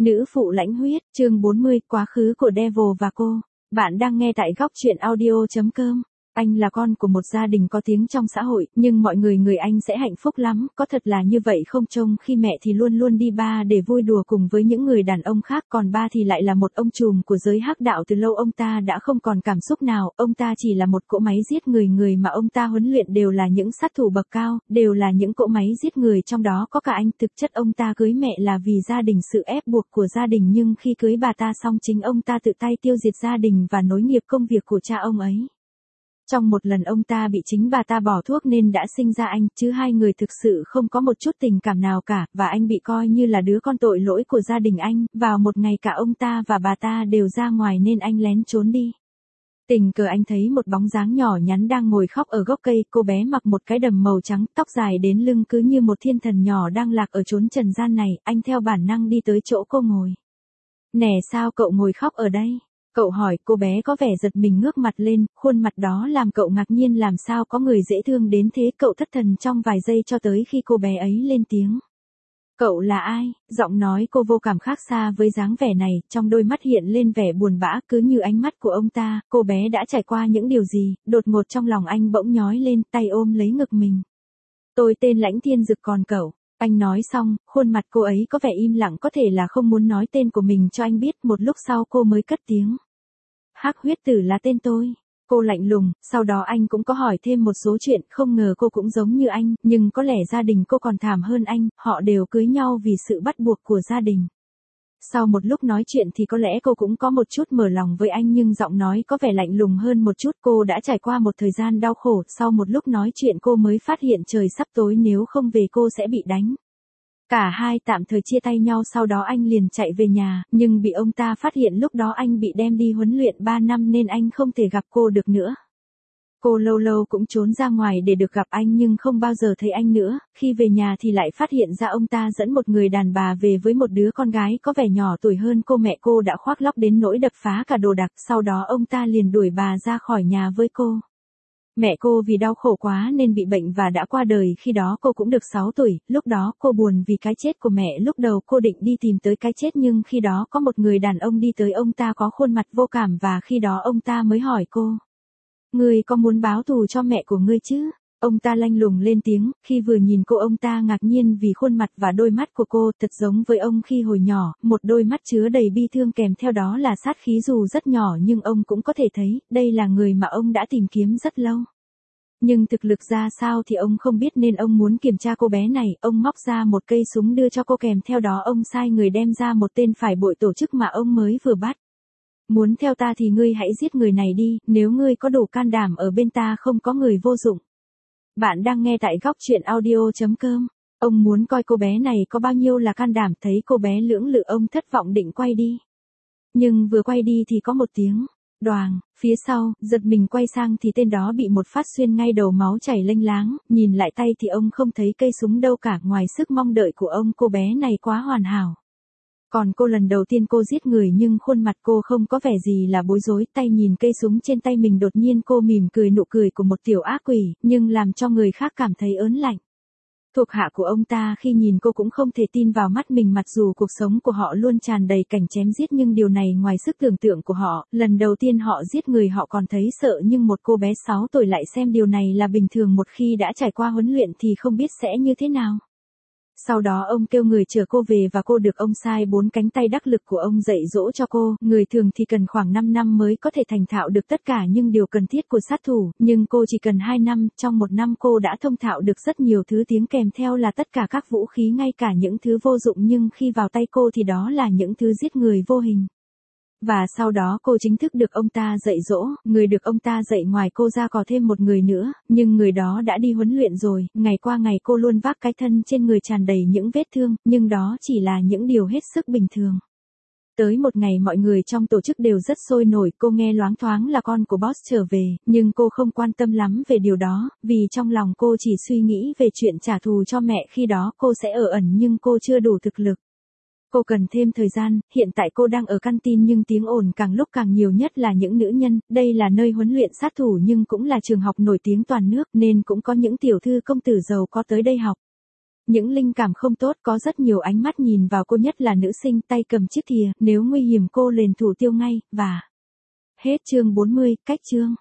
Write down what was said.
Nữ phụ lãnh huyết, chương 40, quá khứ của Devil và cô. Bạn đang nghe tại góc truyện audio.com. Anh là con của một gia đình có tiếng trong xã hội, nhưng mọi người anh sẽ hạnh phúc lắm, có thật là như vậy không? Trông khi mẹ thì luôn luôn đi ba để vui đùa cùng với những người đàn ông khác, còn ba thì lại là một ông trùm của giới hắc đạo. Từ lâu ông ta đã không còn cảm xúc nào, ông ta chỉ là một cỗ máy giết người. Người mà ông ta huấn luyện đều là những sát thủ bậc cao, đều là những cỗ máy giết người, trong đó có cả anh. Thực chất ông ta cưới mẹ là vì gia đình, sự ép buộc của gia đình, nhưng khi cưới bà ta xong chính ông ta tự tay tiêu diệt gia đình và nối nghiệp công việc của cha ông ấy. Trong một lần ông ta bị chính bà ta bỏ thuốc nên đã sinh ra anh, chứ hai người thực sự không có một chút tình cảm nào cả, và anh bị coi như là đứa con tội lỗi của gia đình anh. Vào một ngày cả ông ta và bà ta đều ra ngoài nên anh lén trốn đi. Tình cờ anh thấy một bóng dáng nhỏ nhắn đang ngồi khóc ở gốc cây. Cô bé mặc một cái đầm màu trắng, tóc dài đến lưng, cứ như một thiên thần nhỏ đang lạc ở chốn trần gian này. Anh theo bản năng đi tới chỗ cô ngồi. "Nè, sao cậu ngồi khóc ở đây?" Cậu hỏi. Cô bé có vẻ giật mình ngước mặt lên, khuôn mặt đó làm cậu ngạc nhiên, làm sao có người dễ thương đến thế. Cậu thất thần trong vài giây cho tới khi cô bé ấy lên tiếng. "Cậu là ai?" Giọng nói cô vô cảm khác xa với dáng vẻ này, trong đôi mắt hiện lên vẻ buồn bã, cứ như ánh mắt của ông ta. Cô bé đã trải qua những điều gì? Đột ngột trong lòng anh bỗng nhói lên, tay ôm lấy ngực mình. "Tôi tên Lãnh Thiên Dực, còn cậu?" Anh nói xong, khuôn mặt cô ấy có vẻ im lặng, có thể là không muốn nói tên của mình cho anh biết. Một lúc sau cô mới cất tiếng. "Hắc Huyết Tử là tên tôi." Cô lạnh lùng. Sau đó anh cũng có hỏi thêm một số chuyện, không ngờ cô cũng giống như anh, nhưng có lẽ gia đình cô còn thảm hơn anh, họ đều cưới nhau vì sự bắt buộc của gia đình. Sau một lúc nói chuyện thì có lẽ cô cũng có một chút mở lòng với anh, nhưng giọng nói có vẻ lạnh lùng hơn một chút. Cô đã trải qua một thời gian đau khổ, sau một lúc nói chuyện cô mới phát hiện trời sắp tối, nếu không về cô sẽ bị đánh. Cả hai tạm thời chia tay nhau, sau đó anh liền chạy về nhà, nhưng bị ông ta phát hiện lúc đó anh bị đem đi huấn luyện 3 năm nên anh không thể gặp cô được nữa. Cô lâu lâu cũng trốn ra ngoài để được gặp anh nhưng không bao giờ thấy anh nữa. Khi về nhà thì lại phát hiện ra ông ta dẫn một người đàn bà về với một đứa con gái có vẻ nhỏ tuổi hơn cô. Mẹ cô đã khoác lác đến nỗi đập phá cả đồ đạc, sau đó ông ta liền đuổi bà ra khỏi nhà với cô. Mẹ cô vì đau khổ quá nên bị bệnh và đã qua đời, khi đó cô cũng được 6 tuổi, lúc đó cô buồn vì cái chết của mẹ. Lúc đầu cô định đi tìm tới cái chết, nhưng khi đó có một người đàn ông đi tới, ông ta có khuôn mặt vô cảm và khi đó ông ta mới hỏi cô. "Ngươi có muốn báo thù cho mẹ của ngươi chứ?" Ông ta lanh lùng lên tiếng. Khi vừa nhìn cô ông ta ngạc nhiên vì khuôn mặt và đôi mắt của cô thật giống với ông khi hồi nhỏ, một đôi mắt chứa đầy bi thương kèm theo đó là sát khí. Dù rất nhỏ nhưng ông cũng có thể thấy, đây là người mà ông đã tìm kiếm rất lâu. Nhưng thực lực ra sao thì ông không biết nên ông muốn kiểm tra cô bé này, ông móc ra một cây súng đưa cho cô, kèm theo đó ông sai người đem ra một tên phải bội tổ chức mà ông mới vừa bắt. "Muốn theo ta thì ngươi hãy giết người này đi, nếu ngươi có đủ can đảm, ở bên ta không có người vô dụng." Bạn đang nghe tại góc truyện audio.com. Ông muốn coi cô bé này có bao nhiêu là can đảm. Thấy cô bé lưỡng lự, ông thất vọng định quay đi. Nhưng vừa quay đi thì có một tiếng đoàng phía sau, giật mình quay sang thì tên đó bị một phát xuyên ngay đầu, máu chảy lênh láng. Nhìn lại tay thì ông không thấy cây súng đâu cả. Ngoài sức mong đợi của ông, cô bé này quá hoàn hảo. Còn cô, lần đầu tiên cô giết người nhưng khuôn mặt cô không có vẻ gì là bối rối. Tay nhìn cây súng trên tay mình, đột nhiên cô mỉm cười, nụ cười của một tiểu ác quỷ, nhưng làm cho người khác cảm thấy ớn lạnh. Thuộc hạ của ông ta khi nhìn cô cũng không thể tin vào mắt mình, mặc dù cuộc sống của họ luôn tràn đầy cảnh chém giết nhưng điều này ngoài sức tưởng tượng của họ. Lần đầu tiên họ giết người họ còn thấy sợ, nhưng một cô bé 6 tuổi lại xem điều này là bình thường. Một khi đã trải qua huấn luyện thì không biết sẽ như thế nào. Sau đó ông kêu người chở cô về và cô được ông sai 4 cánh tay đắc lực của ông dạy dỗ cho cô. Người thường thì cần khoảng 5 năm mới có thể thành thạo được tất cả những điều cần thiết của sát thủ, nhưng cô chỉ cần 2 năm, trong 1 năm cô đã thông thạo được rất nhiều thứ tiếng, kèm theo là tất cả các vũ khí, ngay cả những thứ vô dụng nhưng khi vào tay cô thì đó là những thứ giết người vô hình. Và sau đó cô chính thức được ông ta dạy dỗ. Người được ông ta dạy ngoài cô ra có thêm một người nữa, nhưng người đó đã đi huấn luyện rồi. Ngày qua ngày cô luôn vác cái thân trên người tràn đầy những vết thương, nhưng đó chỉ là những điều hết sức bình thường. Tới một ngày mọi người trong tổ chức đều rất sôi nổi. Cô nghe loáng thoáng là con của boss trở về, nhưng cô không quan tâm lắm về điều đó, vì trong lòng cô chỉ suy nghĩ về chuyện trả thù cho mẹ. Khi đó cô sẽ ở ẩn nhưng cô chưa đủ thực lực. Cô cần thêm thời gian. Hiện tại cô đang ở căn tin nhưng tiếng ồn càng lúc càng nhiều, nhất là những nữ nhân. Đây là nơi huấn luyện sát thủ nhưng cũng là trường học nổi tiếng toàn nước nên cũng có những tiểu thư công tử giàu có tới đây học. Những linh cảm không tốt, có rất nhiều ánh mắt nhìn vào cô, nhất là nữ sinh tay cầm chiếc thìa, nếu nguy hiểm cô liền thủ tiêu ngay, và hết chương 40, cách chương.